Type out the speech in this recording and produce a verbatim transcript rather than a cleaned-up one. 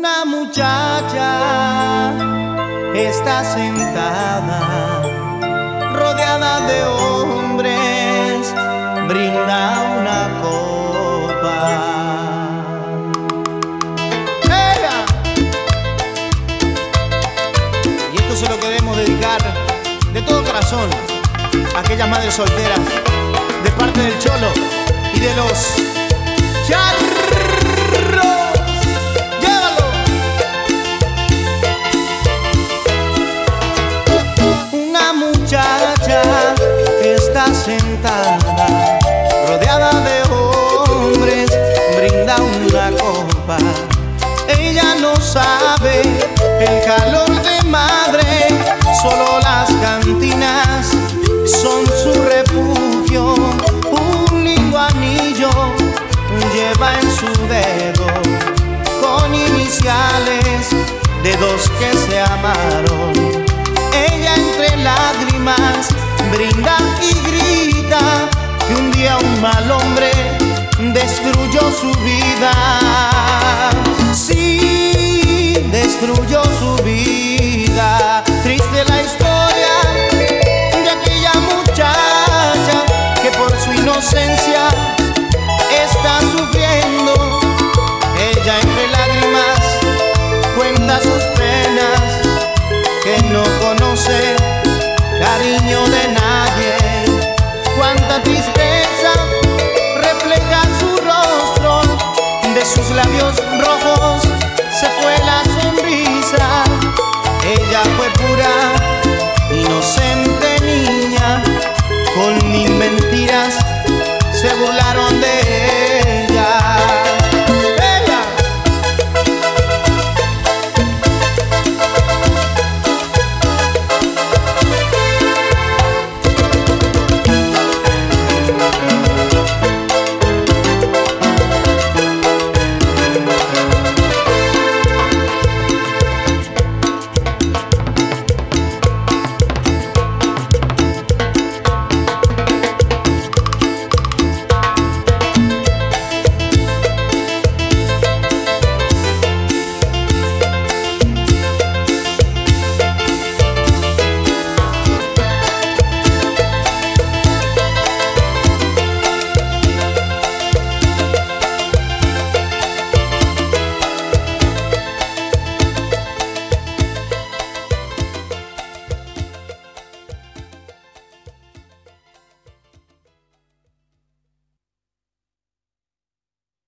Una muchacha está sentada, rodeada de hombres, brinda una copa. ¡Ea! Y esto se lo queremos dedicar de todo corazón a aquellas madres solteras, de parte del Cholo y de los charros. ¡Llévalo! Una muchacha está sentada, rodeada de hombres, brinda una copa. Ella no sabe el calor de madre, solo las cantinas son su refugio. Un lindo anillo lleva en su dedo, con iniciales de dos que se amaron. Ella entre lágrimas brinda y grita que un día un mal hombre destruyó su vida. Sí, destruyó su vida. Triste la historia de aquella muchacha que por su inocencia está sufriendo. Ella entre lágrimas cuenta sus penas, que no conoce cariño de nadie. Cuánta tristeza refleja su rostro, de sus labios rojos se fue la sonrisa. Ella fue pura, inocente niña, con mil mentiras se burlaron de ella.